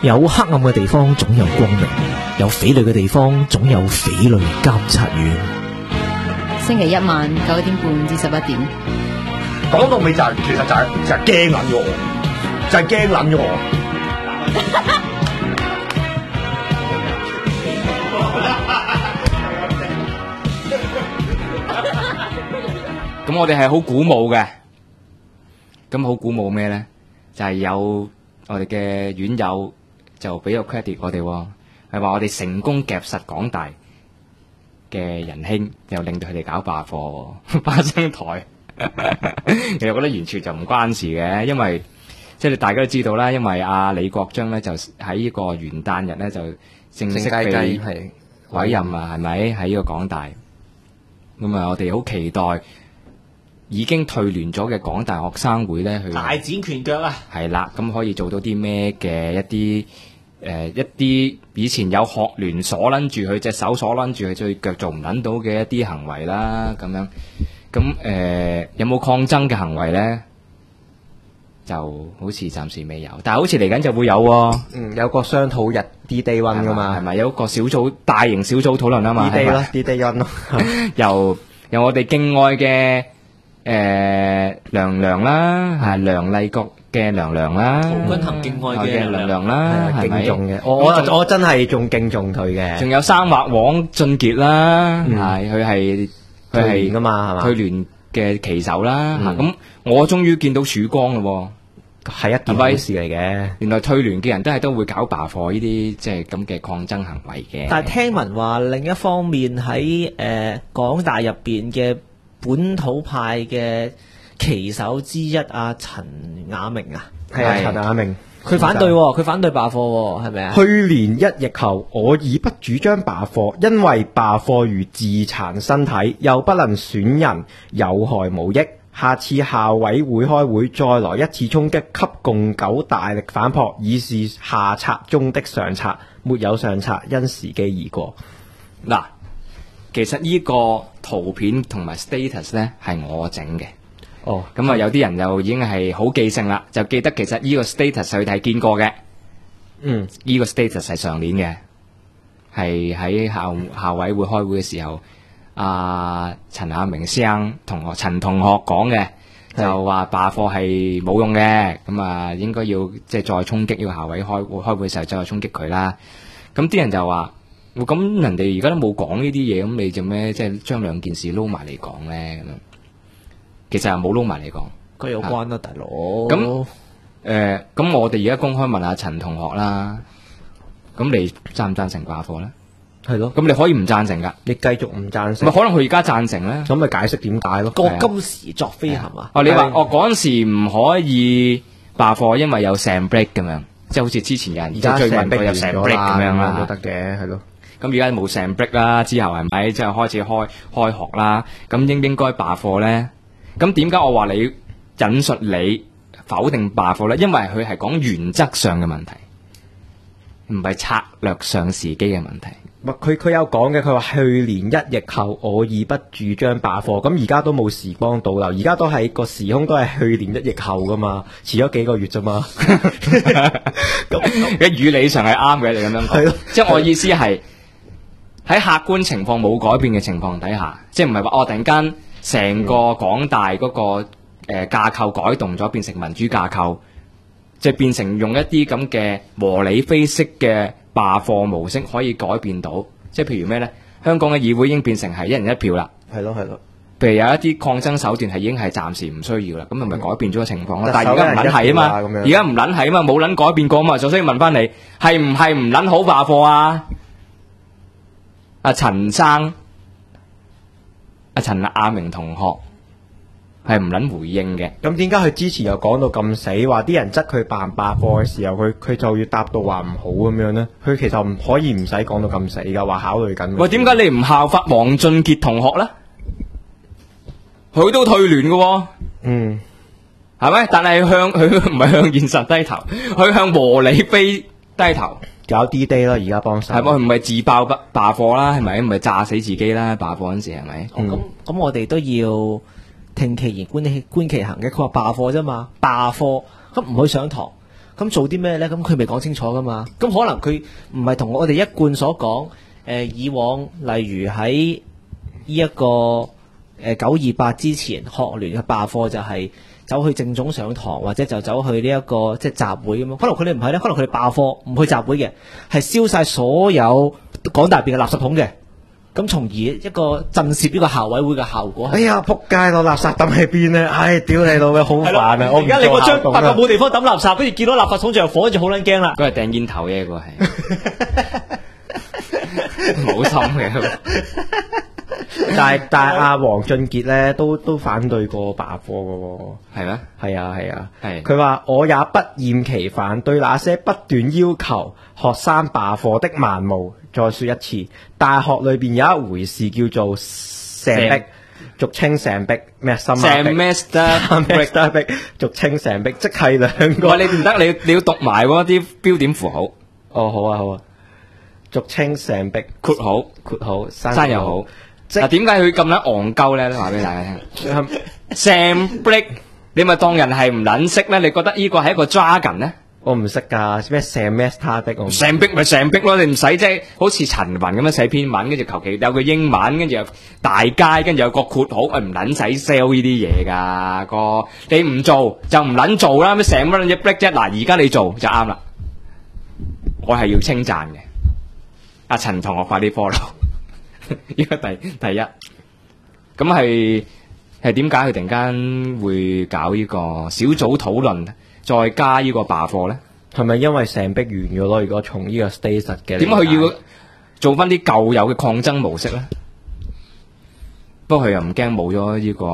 有黑暗嘅地方總有光明，有匪類嘅地方總有匪類監察院。 星期一晚9點半至11點。 講到尾就係、其實就係驚撚咗我，就係驚撚咗我。 咁我哋係好鼓舞嘅，咁好鼓舞咩咧？就係有我哋嘅院友就俾個 credit 我哋，係話我哋成功夾實港大嘅仁兄，又令到佢哋搞罷課花生台。其實我覺得完全就唔關事嘅，因為即係大家都知道啦，因為阿李國章咧就喺呢個元旦日咧就正式被委任啊，係咪喺呢個港大？咁啊，我哋好期待已經退聯咗嘅港大學生會咧去大展拳腳啊！ 係啦，咁可以做到啲咩嘅一啲以前有學聯鎖撚住佢隻手鎖撚住佢隻腳做唔撚到嘅一啲行為啦，咁樣咁有冇抗爭嘅行為咧？就好似暫時未有，但係好似嚟緊就會有喎。 有個商討日 D-Day One 噶嘛， 係咪有一個大型小組討論啊嘛 ？D-Day 咯，D-Day One 咯。 由我哋敬愛嘅娘娘啦，係梁麗國嘅娘娘啦， 陶君行敬愛嘅娘娘啦，係咪敬重嘅？我真係仲敬重佢嘅。 仲有三劃王俊傑啦，係佢係退聯噶嘛，係嘛？ 退聯嘅旗手啦，咁我終於見到曙光咯， 係一件好事嚟嘅。 原來退聯嘅人都會搞罷課呢啲即係咁嘅抗爭行為嘅。 但係聽聞話另一方面喺港大入邊嘅本土派嘅旗手之一阿陳雅明啊， 係啊，陳雅明。 佢反對罷課係咪啊？ 去年一役後，我已不主張罷課，因為罷課如自殘身體，又不能選人，有害無益。下次校委會開會再來一次衝擊，給共九大力反撲，已是下策中的上策，沒有上策，因時機而過。 嗱，其實呢個圖片同埋 status 咧係我整嘅。 哦， 咁啊，有啲人就已經係好記性啦，就記得其實呢個 status 佢哋係見過嘅。呢個 status 係上年嘅，係喺校委會開會嘅時候，陳亞明陳同學講嘅，就話罷課係冇用嘅，咁啊應該要即係再衝擊呢個校委開會嘅時候再衝擊佢啦。咁啲人就話，咁人哋而家都冇講呢啲嘢，咁你做咩即係將兩件事撈埋嚟講咧？咁樣其實係冇撈埋嚟講， 佢有關啦，大佬。 咁我哋而家公開問下陳同學啦，咁你贊唔贊成罷課咧？ 係咯， 咁你可以唔贊成噶， 你繼續唔贊成， 咪可能佢而家贊成咧， 咁咪解釋點解咯？ 過今時作非係嘛？ 你話嗰陣時唔可以罷課，因為有成 break 咁樣，即係好似之前有人而家追問佢有成 break 咁樣啦， 都得嘅，係咯。 咁而家冇成 break 啦，之後係咪即係開始開學啦？咁應唔應該罷課咧？咁點解我話你引述你否定罷課咧？因為佢係講原則上嘅問題，唔係策略上時機嘅問題。 佢有講嘅，佢話去年一役後，我已不主張罷課。咁而家都冇時光倒流，而家都係個時空都係去年一役後噶嘛，遲咗幾個月啫嘛。 嘅語理上係啱嘅，你咁樣講，即係我意思係喺客觀情況冇改變嘅情況底下，即係唔係話突然間成個港大嗰個架構改動咗，變成民主架構，即係變成用一啲咁嘅和理非式嘅罷課模式可以改變到，即係譬如咩咧？香港嘅議會已經變成係一人一票啦。 係咯。 譬如有一啲抗爭手段係已經係暫時唔需要啦，咁係咪改變咗個情況咧？但係而家唔撚係啊嘛，而家唔撚係啊嘛，冇撚改變過啊嘛，所以問翻你係唔係唔撚好罷課啊？阿陳生、阿陳亞明同學係唔撚回應嘅。 咁點解佢之前又講到咁死，話啲人質佢罷課嘅時候，佢就要答到話唔好咁樣咧？佢其實唔可以唔使講到咁死噶，話考慮緊。 喂，點解你唔效法黃俊傑同學咧？佢都退聯嘅，係咪？但係佢唔係向現實低頭，佢向和理非低頭。 搞 D-Day 啦，而家幫手。 係咪？唔係自爆罷課啦，係咪？唔係炸死自己啦，罷課嗰陣時係咪？ 咁我哋都要聽其言觀其行嘅。佢話罷課啫嘛，罷課咁唔去上堂， 咁做啲咩咧？咁佢未講清楚噶嘛？咁可能佢唔係同我哋一貫所講，以往例如喺呢一個928之前，學聯嘅罷課就係走去正總上堂，或者就走去呢一個即係集會咁樣。可能佢哋唔係咧，可能佢哋罷課唔去集會嘅，係燒晒所有港大邊嘅垃圾桶嘅。咁從而一個震懾呢個校委會嘅效果。 哎呀，仆街個垃圾抌喺邊咧？唉，屌你老味，好煩啊！我而家你個張白白鴿冇地方抌垃圾，跟住見到垃圾桶着火，跟住好撚驚啦。 嗰係掟煙頭嘅，嗰個係冇心嘅。 但係阿黃俊傑咧都反對過罷課嘅喎。 係咩？ 係啊， 係佢話我也不厭其煩對那些不斷要求學生罷課的蠻無。再說一次，大學裏邊有一回事叫做成壁，俗稱成壁咩？semester break，俗稱成壁，即係兩個。 喂，你唔得，你要讀埋嗰啲標點符號。 哦，好啊，俗稱成壁， 括號生又好。嗱，點解佢咁撚戇鳩咧？話俾大家聽。Sam break，你咪當人係唔撚識咧？你覺得呢個係一個 jargon 咧？ 我唔識㗎，咩 semester 的？ 成壁咪成壁咯，你唔使即係好似陳雲咁樣寫篇文，跟住求其有個英文，跟住有大街，跟住有個括號，唔撚使 sell 呢啲嘢㗎哥，你唔做就唔撚做啦，咩成乜撚嘢 break 啫？嗱，而家你做就啱啦，我係要稱讚嘅。阿陳同學快啲 follow， 呢個第一，咁係點解佢突然間會搞呢個小組討論？再加呢個罷課咧， 係咪因為成壁完咗咯？如果從呢個 status 嘅，點解佢要做翻啲舊有嘅抗爭模式咧？不過佢又唔驚冇咗呢個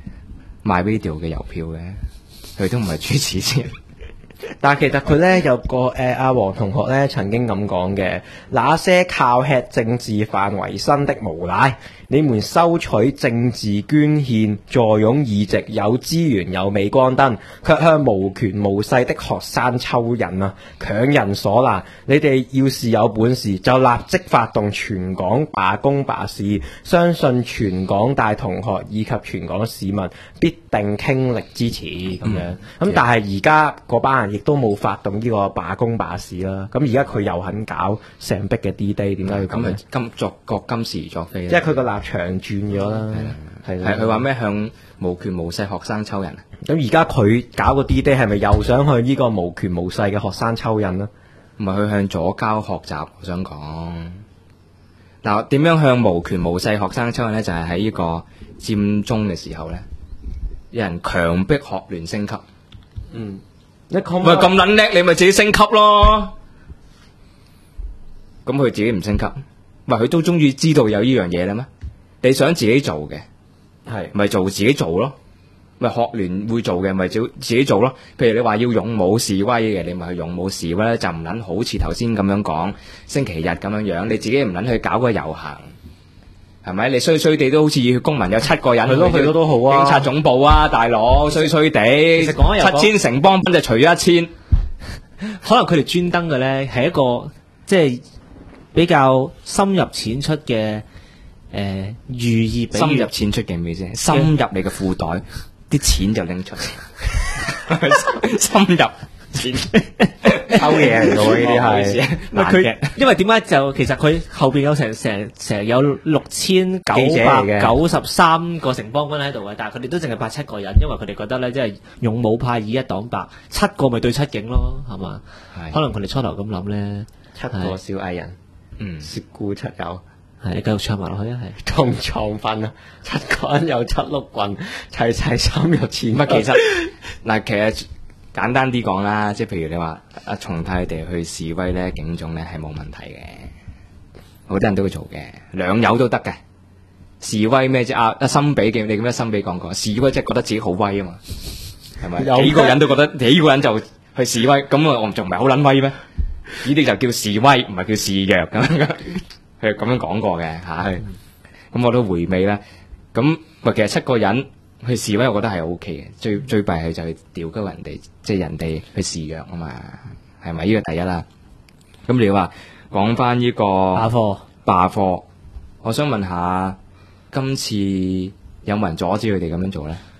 MyRadio 嘅郵票嘅，佢都唔係主持先。 但係其實佢咧有個阿黃同學咧曾經咁講嘅，那些靠吃政治飯為生的無賴，你們收取政治捐獻、坐擁議席、有資源、有鎂光燈，卻向無權無勢的學生抽人啊，強人所難。你哋要是有本事，就立即發動全港罷工罷市，相信全港大同學以及全港市民必定傾力支持咁樣。咁但係而家嗰班人亦都冇發動呢個罷工罷市啦。咁而家佢又肯搞成逼嘅 D-Day， 點解要咁咧？ 今時作非， 即係佢個立場轉咗啦。係佢話咩向無權無勢學生抽人？ 咁而家佢搞個 D-Day 係咪又想向呢個無權無勢嘅學生抽人呢？ 唔係去向左膠學習，我想講嗱，點樣向無權無勢學生抽人呢？就係喺呢個佔中嘅時候呢，有人強迫學聯升級。 你咁撚叻，你咪自己升級咯。咁佢自己唔升級，佢都終於知道有呢樣嘢啦咩？你想自己做嘅， 係咪做自己做咯？咪學聯會做嘅，咪自己做咯。譬如你話要勇武示威嘅，你咪去勇武示威咧，就唔撚好似頭先咁樣講星期日咁樣樣，你自己唔撚去搞個遊行，係咪？你衰衰地都好似熱血公民有7個人， 去都好啊。 警察總部啊，大佬衰衰地，其實講7000城邦兵就除咗1000， 可能佢哋專登嘅咧係一個即係比較深入淺出嘅寓意， 深入淺出嘅咩啫？深入你嘅褲袋，啲錢就拎出嚟，深入錢偷嘢嚟嘅喎，呢啲係。 佢因為點解就其實佢後邊有成有6993個城邦軍喺度嘅，但係佢哋都淨係派7個人，因為佢哋覺得咧即係勇武派以一擋百，7個咪對7警咯，係嘛？可能佢哋初頭咁諗咧 ，7個小藝人，涉故七友。 係，你繼續唱埋落去啊！係同床瞓啊，7個人有7碌棍，齊心入錢。 乜其實簡單啲講啦，即係譬如你話阿松泰地去示威咧，警總咧係冇問題嘅，好多人都會做嘅，兩友都得嘅。示威咩啫？阿森比嘅，你咁樣森比講過，示威即係覺得自己好威啊嘛，係咪？幾個人都覺得幾個人就去示威，咁我仲唔係好撚威咩？呢啲就叫示威，唔係叫示弱咁樣。佢咁樣講過嘅嚇，咁我都回味啦。咁其實7個人去示威，我覺得係 O K 嘅。最弊係就係調鳩人哋，即係人哋去示弱啊嘛，係咪？呢個第一啦。咁你話講翻呢個罷課，我想問下，今次有冇人阻止佢哋咁樣做咧？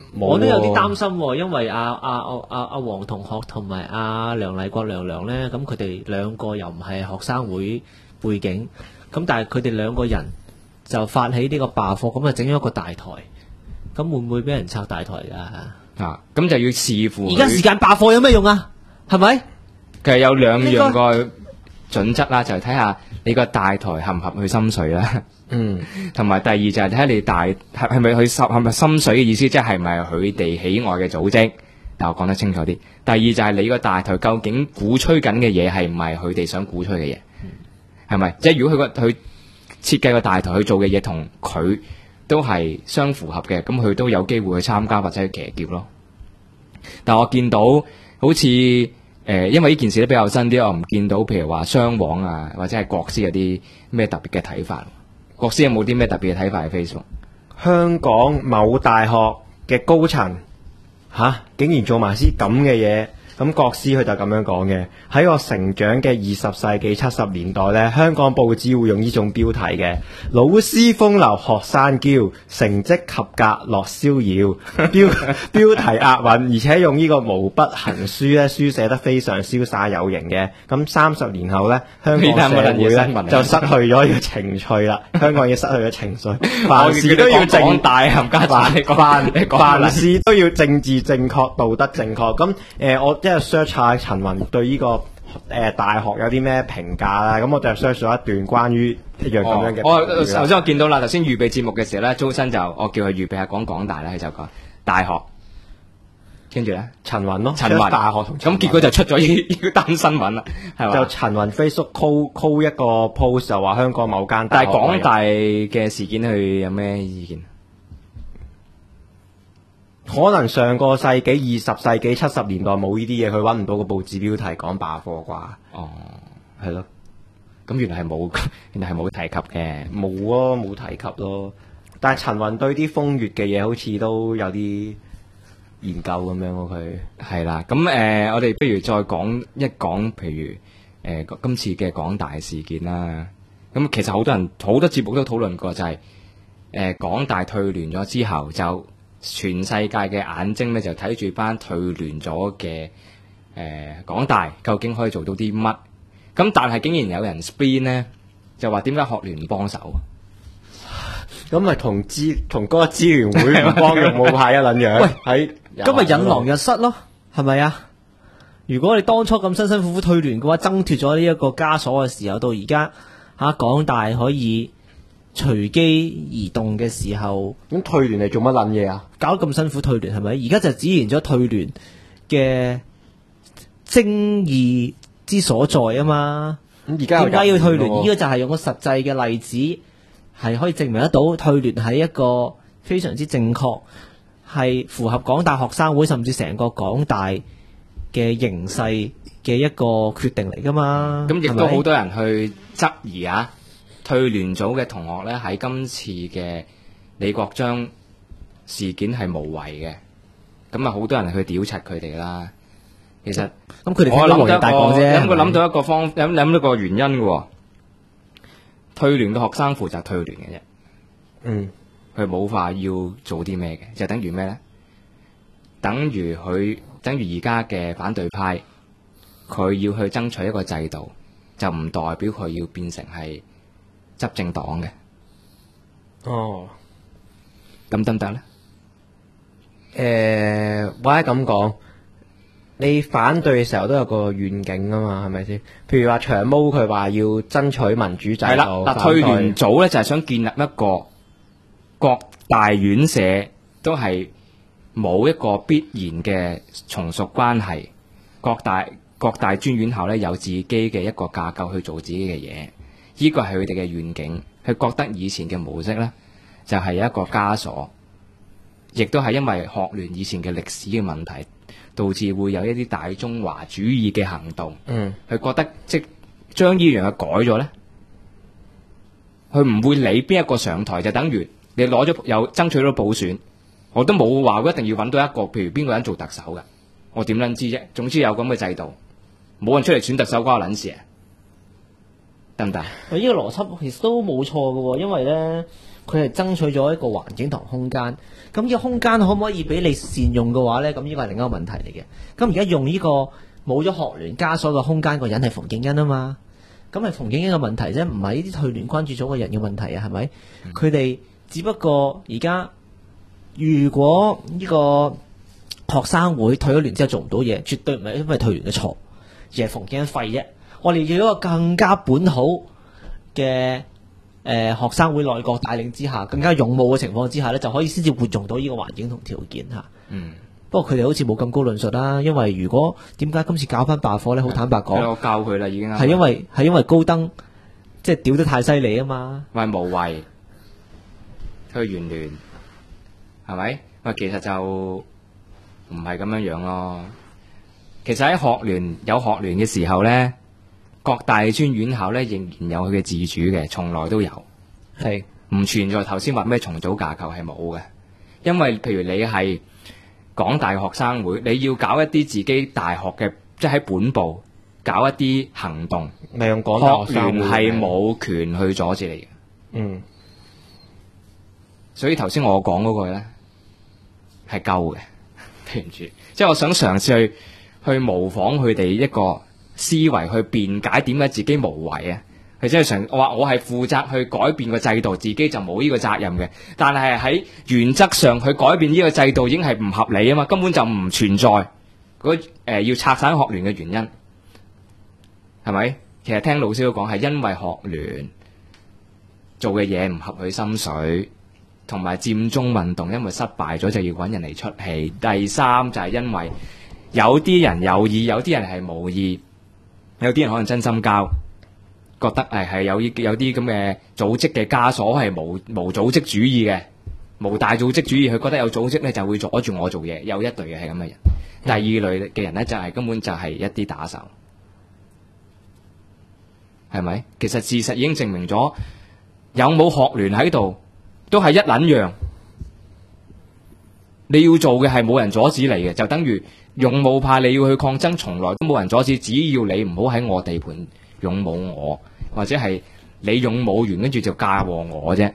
我都有啲擔心喎，因為阿黃同學同埋阿梁麗國娘娘咧，咁佢哋兩個又唔係學生會背景，咁但係佢哋兩個人就發起呢個罷課，咁啊整咗一個大台，咁會唔會俾人拆大台㗎？ 啊，咁就要視乎而家時間罷課有咩用啊？係咪？ 其實有兩樣個準則啦，就係睇下你個大台合唔合佢心水啦。同埋第二就係睇下你係咪係咪心水嘅意思，即係咪佢哋喜愛嘅組織？但我講得清楚啲。第二就係你個大台究竟鼓吹緊嘅嘢係唔係佢哋想鼓吹嘅嘢？係咪？即係如果佢設計個大台去做嘅嘢同佢都係相符合嘅，咁佢都有機會去參加或者去騎劫咯。但我見到好似因為呢件事都比較新啲，我唔見到譬如話雙黃啊或者係國師有啲咩特別嘅睇法。國師有冇啲咩特別嘅睇法喺 Facebook？ 香港某大學嘅高層竟然做埋啲咁嘅嘢。咁國師佢就咁樣講嘅，喺我成長嘅20世紀70年代呢，香港報紙會用呢種標題嘅，老師風流學生驕，成績及格樂逍遙，標題押韻，而且用呢個毛筆行書呢，書寫得非常瀟灑有型嘅。咁30年後呢，香港社會呢就失去咗呢個情趣啦，香港已經失去咗情緒，凡事都要正大冚家鏟，凡事都要政治正確、道德正確。咁我即係 search 下陳雲對呢個大學有啲咩評價啦，咁我就 search 咗一段關於一樣咁樣嘅。 頭先我見到啦，頭先預備節目嘅時候咧，周生就我叫佢預備下講港大啦，佢就講大學，跟住咧陳雲咯， 陳雲大學同咁結果就出咗呢單新聞啦，係嘛？ 就陳雲 Facebook call 一個 post 就話香港某間大學， 但係港大嘅事件佢有咩意見？ 可能上個世紀20世紀70年代冇呢啲嘢，佢揾唔到個報紙標題講罷課啩？ 哦， 係咯， 咁原來係冇提及嘅， 冇提及咯。但係陳雲對啲風月嘅嘢好似都有啲研究咁樣喎，佢係啦。咁我哋不如再講一講，譬如今次嘅港大事件啦。咁其實好多節目都討論過，就係港大退聯咗之後就。全世界嘅眼睛咧就睇住班退聯咗嘅港大究竟可以做到啲乜？咁但係竟然有人 spin 咧，就話點解學聯唔幫手？ 咁咪同嗰個支聯會唔幫用武派一撚樣？ 喂，咁咪引狼入室咯，係咪啊？如果你當初咁辛辛苦苦退聯嘅話，掙脫咗呢一個枷鎖嘅時候，到而家港大可以隨機移動嘅時候， 咁退聯係做乜撚嘢啊？ 搞得咁辛苦退聯係咪？而家就展現咗退聯嘅精義之所在啊嘛。 咁而家點解要退聯？呢個就係用個實際嘅例子，係可以證明得到退聯係一個非常之正確，係符合港大學生會甚至成個港大嘅形勢嘅一個決定嚟噶嘛。 咁亦都好多人去質疑啊。退聯組嘅同學咧，喺今次嘅李國章事件係無謂嘅，咁啊好多人去屌柒佢哋啦。其實咁佢哋我諗得大講啫， 我諗到一個諗到個原因嘅喎。退聯嘅學生負責退聯嘅啫，佢冇話要做啲咩嘅，就等於咩咧？等於而家嘅反對派，佢要去爭取一個制度，就唔代表佢要變成係執政黨嘅。咁得唔得咧？ 或者咁講，你反對嘅時候都有個願景啊嘛，係咪先？譬如話長毛佢話要爭取民主制度， 係啦，嗱，退聯組咧就係想建立一個各大院舍都係冇一個必然嘅從屬關係，各大專院校咧有自己嘅一個架構去做自己嘅嘢。呢個係佢哋嘅願景，佢覺得以前嘅模式呢，就係有一個枷鎖，亦都係因為學聯以前嘅歷史嘅問題，導致會有一啲大中華主義嘅行動。佢覺得即將呢樣嘢改咗呢，佢唔會理邊一個上台，就等於你攞咗有爭取到補選，我都冇話一定要揾到一個譬如邊個人做特首㗎，我點撚知啫？總之有咁嘅制度，冇人出嚟選特首關我撚事啊！ 得唔得？ 喂，呢個邏輯其實都冇錯嘅喎，因為咧佢係爭取咗一個環境同空間。咁呢個空間可唔可以俾你善用嘅話咧？咁呢個係另一個問題嚟嘅。咁而家用呢個冇咗學聯枷鎖嘅空間個人係馮敬恩啊嘛。咁係馮敬恩嘅問題啫，唔係呢啲退聯關注組嘅人嘅問題啊，係咪？佢哋只不過而家如果呢個學生會退咗聯之後做唔到嘢，絕對唔係因為退聯嘅錯，而係馮敬恩廢啫。我哋要一個更加本土嘅學生會內閣帶領之下，更加勇武嘅情況之下咧，就可以先至活用到呢個環境同條件嚇。不過佢哋好似冇咁高論述啦，因為如果點解今次搞翻罷課咧？好坦白講， 我教佢啦已經。 係因為高登即係屌得太犀利啊嘛。 喂，無謂退完聯係咪？喂，其實就唔係咁樣樣咯。其實喺學聯有學聯嘅時候咧，各大專院校咧仍然有佢嘅自主嘅，從來都有， 係唔存在頭先話咩重組架構係冇嘅。因為譬如你係港大學生會，你要搞一啲自己大學嘅，即係喺本部搞一啲行動， 咪用港大學聯係冇權去阻止你嘅。 嗯， 所以頭先我講嗰個咧係鳩嘅，對唔住，即係我想嘗試去模仿佢哋一個思維去辯解點解自己無為啊。佢真係我話我係負責去改變個制度，自己就冇呢個責任嘅。但係喺原則上去改變呢個制度已經係唔合理啊嘛，根本就唔存在要拆散學聯嘅原因，係咪？其實聽老師都講係因為學聯做嘅嘢唔合佢心水，同埋佔中運動因為失敗咗就要揾人嚟出氣。第三就係因為有啲人有意，有啲人係無意，有啲人可能真心交。覺得係有啲咁嘅組織嘅枷鎖係無組織主義嘅，無大組織主義，佢覺得有組織咧就會阻住我做嘢，有一隊嘅係咁嘅人。第二類嘅人咧就係根本就係一啲打手，係咪？其實事實已經證明咗，有冇學聯喺度都係一撚樣。你要做嘅係冇人阻止你嘅，就等於勇武派你要去抗爭，從來都冇人阻止，只要你唔好喺我地盤勇武我，或者係你勇武完跟住就嫁禍我啫，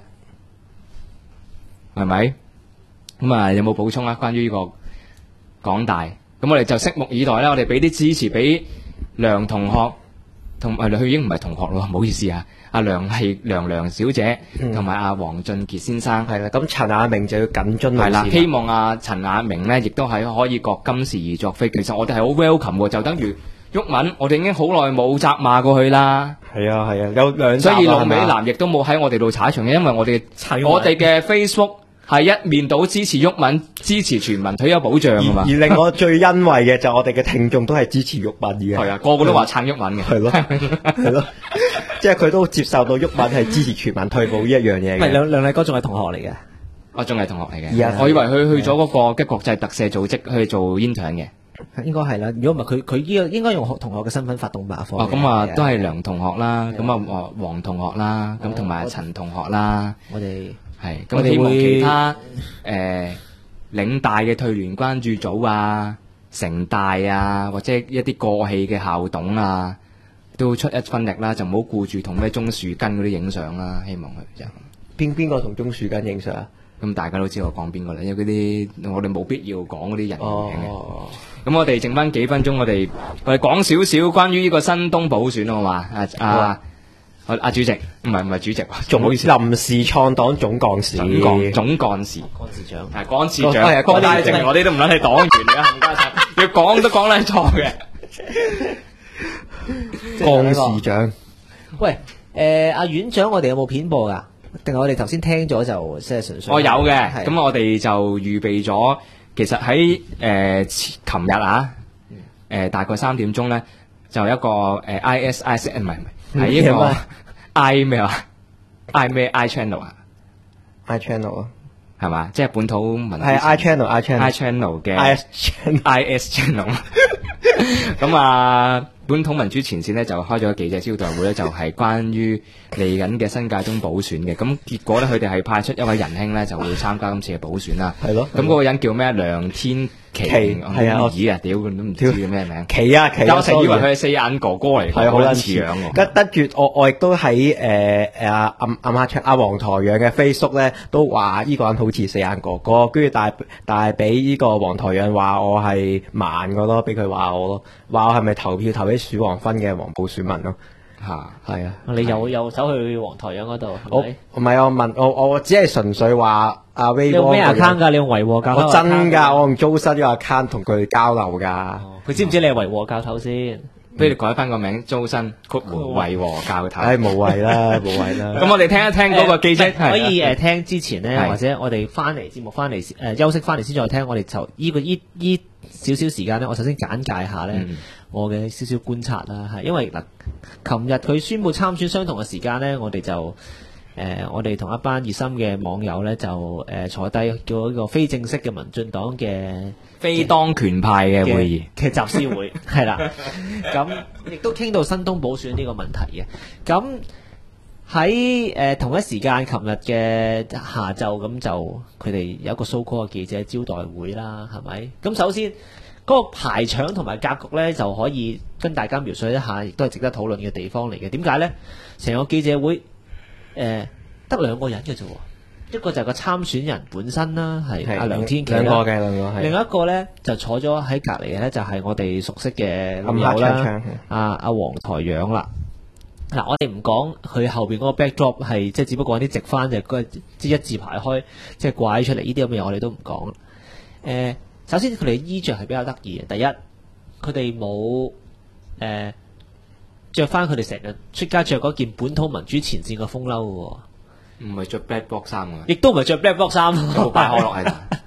係咪？咁啊有冇補充啊？關於呢個港大，咁我哋就拭目以待啦。我哋俾啲支持俾梁同學，同埋佢已經唔係同學咯，唔好意思啊。阿梁係梁小姐，同埋阿黃俊傑先生。 係啦，咁陳亞明就要緊遵係啦，希望阿陳亞明咧，亦都係可以覺今時而作非。其實我哋係好 welcome 嘅，就等於毓民，我哋已經好耐冇責罵過佢啦。 係啊係啊，有兩集啦。 所以陸美蘭亦都冇喺我哋度踩場嘅，因為我哋嘅 Facebook 係一面倒支持毓民，支持全民退休保障㗎嘛。 而令我最欣慰嘅就係我哋嘅聽眾都係支持毓民嘅。 係啊，個個都話撐毓民嘅。 係咯，係咯，即係佢都接受到毓民係支持全民退保呢一樣嘢嘅。 唔係梁麗哥仲係同學嚟嘅， 我仲係同學嚟嘅。我以為佢去咗嗰個嘅國際特赦組織去做 intern 嘅。 應該係啦。如果唔係佢呢個應該用同學嘅身份發動罷課。 哦，咁啊都係梁同學啦，咁啊黃同學啦，咁同埋陳同學啦。 我哋係咁希望其他領大嘅退聯關注組啊、城大啊，或者一啲過氣嘅校董啊，都出一分力啦，就唔好顧住同咩鍾樹根嗰啲影相啦。希望佢就邊個同鍾樹根影相啊？ 咁大家都知我講邊個啦，因為嗰啲我哋冇必要講嗰啲人嘅名嘅。 哦， 咁我哋剩翻幾分鐘，我哋講少少關於呢個新東補選好嘛？阿主席，唔係主席， 仲好似臨時創黨總幹事， 總幹事幹事長係幹事長，郭大正，我哋都唔撚係黨員嚟嘅，冚家鏟，要講都講得錯嘅。 幹事長， 喂，阿院長，我哋有冇片播㗎？定係我哋頭先聽咗就即係純粹？ 我有嘅，咁我哋就預備咗。其實喺琴日啊，大概3點鐘咧，就一個ISIS 唔係係一個 I 咩啊 I 咩 I channel 啊 I channel 啊， 係嘛？即係本土民係 I channel 嘅 IS channel。咁啊，本土民主前線咧就開咗記者招待會咧，就係關於嚟緊嘅新界東補選嘅。咁結果咧，佢哋係派出一位仁兄咧，就會參加今次嘅補選啦。 係咯。 咁嗰個人叫咩？梁天奇係啊我耳啊，屌佢都唔知叫咩名。 奇啊奇啊， 但我成日以為佢係四眼哥哥嚟， 係啊，好撚似撚似樣喎。 跟住我亦都喺暗下阿黃台仰嘅 Facebook 咧，都話呢個人好似四眼哥哥，跟住但係俾呢個黃台仰話我係慢個咯，俾佢話我咯，話我係咪投票投俾鼠王芬嘅黃埔選民咯？ 嚇， 係啊， 你又走去黃台仰嗰度，係我咪？ 唔係我問我只係純粹話阿 Ray 你用咩嗰個 account 㗎？你用維和教頭我 account 真㗎，我用租室呢個 account 同佢交流㗎。 佢知唔知你係維和教頭先？ 不如你改翻個名，租新曲門惠和教頭。 唉，無謂啦，無謂啦。 咁我哋聽一聽嗰個記者可以聽之前咧， 係或者我哋翻嚟節目翻嚟休息翻嚟先再聽。我哋就依少少時間咧，我首先簡介下咧我嘅少少觀察啦，係因為嗱，琴日佢宣布參選相同嘅時間咧，我哋就我哋同一班熱心嘅網友咧就坐低叫一個非正式嘅民進黨嘅非當權派嘅會議。 嘅集思會係啦，咁亦都傾到新東補選呢個問題嘅。咁喺同一時間，琴日嘅下晝咁就佢哋有一個 so call 嘅記者招待會啦，係咪？咁首先嗰個排場同埋格局呢，就可以跟大家描述一下，亦都係值得討論嘅地方嚟嘅。點解呢？成個記者會得兩個人嘅啫喎，一個就係個參選人本身啦，係阿梁天琦啦， 兩個係另一個咧就坐咗喺隔離嘅咧，就係我哋熟悉嘅老暗友啦黑槍槍， 阿黃台仰啦。嗱，我哋唔講佢後邊嗰個 backdrop 係即係只不過啲直翻就即係一字排開，即係掛起出嚟呢啲咁嘅嘢，我哋都唔講。首先佢哋衣着係比較得意嘅。第一，佢哋冇著翻佢哋成日出街着嗰件本土民主前線嘅風褸嘅喎。 唔係着 black box 衫嘅， 亦都唔係着 black box 衫， 有擺可樂喺度。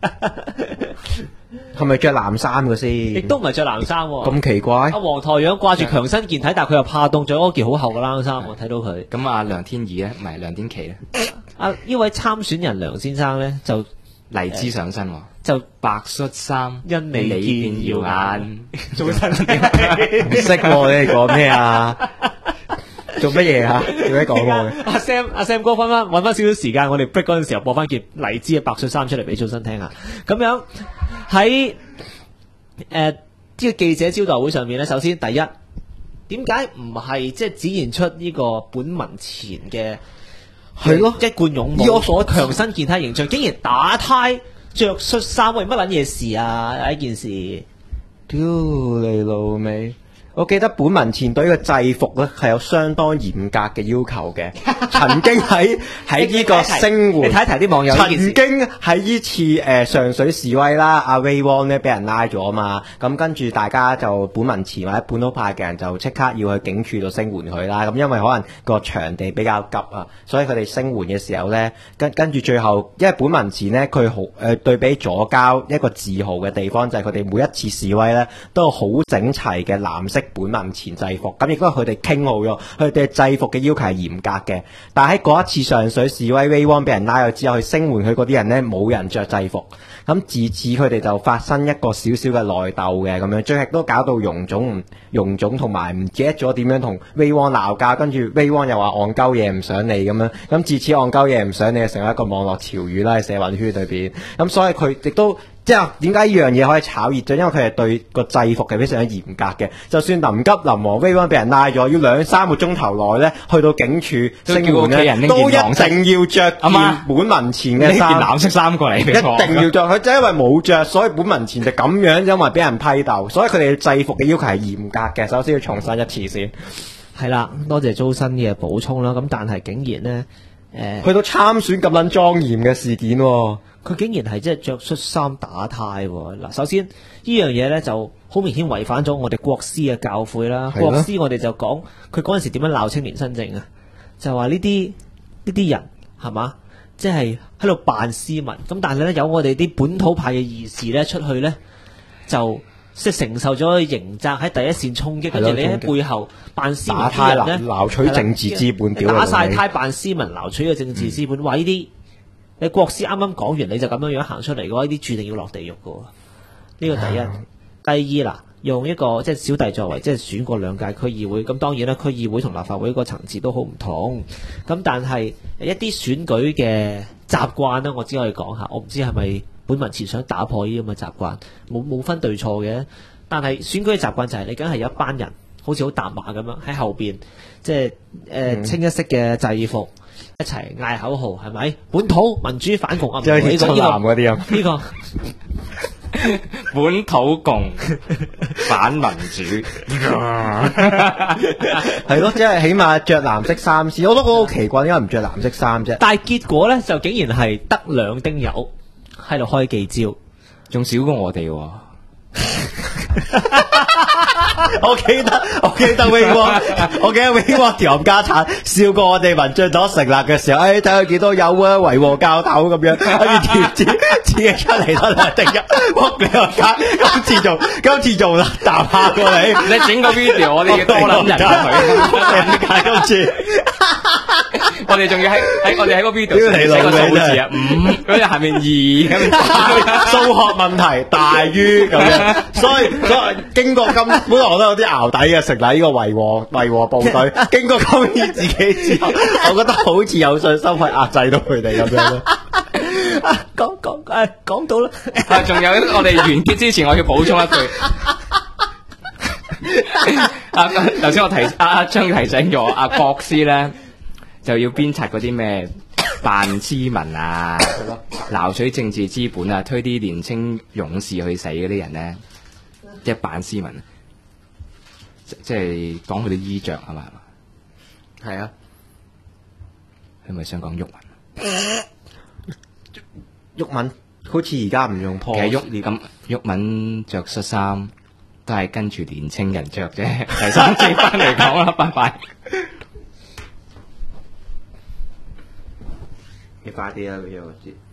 係咪着藍衫嘅先？ 亦都唔係着藍衫喎。 咁奇怪阿。黃台仰掛住強身健體，但係佢又怕凍，着嗰件好厚嘅冷衫。我睇到佢。 咁阿梁天怡咧，唔係梁天琦咧， 呢位參選人梁先生咧，就黎姿上身喎， 就白恤衫， 因你見耀眼， 早晨唔識喎，你哋講咩啊？做乜嘢啊？做咩講我嘅？ 阿 Sam 哥揾翻少少時間，我哋 break 嗰陣時候播翻件黎姿嘅白恤衫出嚟俾早晨聽下。咁樣喺呢個記者招待會上面咧，首先第一，點解唔係即係展現出呢個本民前嘅係咯一貫勇以我武、所強身健體形象，竟然打呔着恤衫，喂乜撚嘢事啊？呢件事屌你老味！我記得本民前隊嘅制服咧係有相當嚴格嘅要求嘅，曾經喺呢個聲援， 你睇一睇啲網友呢曾件事經喺呢次上水示威啦，阿 Ray Wong 咧俾人拉咗啊嘛，咁跟住大家就本民前或者本土派嘅人就即刻要去警署度聲援佢啦，咁因為可能個場地比較急啊，所以佢哋聲援嘅時候咧，跟住最後，因為本民前咧佢好對比左膠一個自豪嘅地方就係佢哋每一次示威咧都有好整齊嘅藍色本民前制服，咁亦都係佢哋傾好咗，佢哋制服嘅要求係嚴格嘅。但係喺嗰一次上水示威 Ray Wong 俾人拉咗之後，去聲援佢嗰啲人呢，冇人着制服，咁自此佢哋就發生一個少少嘅內鬥嘅咁樣，最後都搞到容總同埋唔記得咗點樣同 Ray Wong 鬧交，跟住 Ray Wong 又話戇鳩嘢唔想理咁樣，咁自此戇鳩嘢唔想理就成為一個網絡潮語啦喺社運圈裏邊，咁所以佢亦都。即係點解呢樣嘢可以炒熱咗？因為佢係對個制服係非常之嚴格嘅。就算臨急臨忙 Ray Wong 俾人拉咗，要2-3個鐘頭內咧，去到警署聲援咧，都一定要着件本民前嘅衫， 藍色衫過嚟， 一定要着。佢就因為冇着，所以本民前就咁樣，因為俾人批鬥，所以佢哋制服嘅要求係嚴格嘅。首先要重申一次先。 係啦，多謝周新嘅補充啦。咁但係竟然呢， 去到參選咁撚莊嚴嘅事件喎。 佢竟然係即係着恤衫打呔喎！嗱，首先呢樣嘢咧就好明顯違反咗我哋國師嘅教誨啦。國師我哋就講佢嗰陣時點樣鬧青年新政啊，就話呢啲人係嘛，即係喺度扮斯文。咁但係咧有我哋啲本土派嘅義士咧出去咧，就即係承受咗刑責喺第一線衝擊，跟住你喺背後扮斯文啲人咧， 撈取政治資本， 打晒呔扮斯文，撈取嘅政治資本，話呢啲。你國師啱啱講完你就咁樣行出嚟嘅話，呢啲注定要落地獄嘅喎。呢個第一，第二啦，用一個即係小弟作為即係選過2屆區議會，咁當然啦，區議會同立法會個層次都好唔同。咁但係一啲選舉嘅習慣呢，我只可以講下，我唔知係咪本民前想打破呢啲咁嘅習慣，冇分對錯嘅。但係選舉嘅習慣就係你梗係有一班人好似好搭馬咁樣喺後邊，即係清一色嘅制服，一齊嗌口號，係咪？本土民主反共啊！ 即係啲中南嗰啲啊， 呢個本土共反民主， 係咯，即係起碼着藍色衫先。我都覺得好奇怪，點解唔着藍色衫啫？ 但係結果咧就竟然係得2丁友喺度開記招， 仲少過我哋喎。 我記得永旺條冚家產笑過我哋民進黨成立嘅時候，睇佢幾多友啊，維和教頭咁樣，跟住條自己出嚟得2丁友，仆你個街！今次仲搭下過你， 你整個 video， 我哋要多撚人入去。 今次我哋仲要喺我哋喺個 video 寫個數字啊，5，跟住下面2咁。 數學問題大於咁樣，所以經過本來我都有啲淆底嘅成立呢個維和部隊，經過今次自己之後，我覺得好似有信心去壓制到佢哋咁樣咯。 講到啦， 仲有我哋完結之前，我要補充一句。頭先我張提醒咗阿國師咧，就要鞭策嗰啲咩扮斯文啊、撈取政治資本啊、推啲年青勇士去死嗰啲人咧，即係扮斯文，即係講佢啲衣着係嘛？ 係啊， 係咪想講毓民？ 毓民好似而家唔用破， 其實毓民着恤衫都係跟住年青人着啫。第三節翻嚟講啦，拜拜。 你快啲啊！佢又知。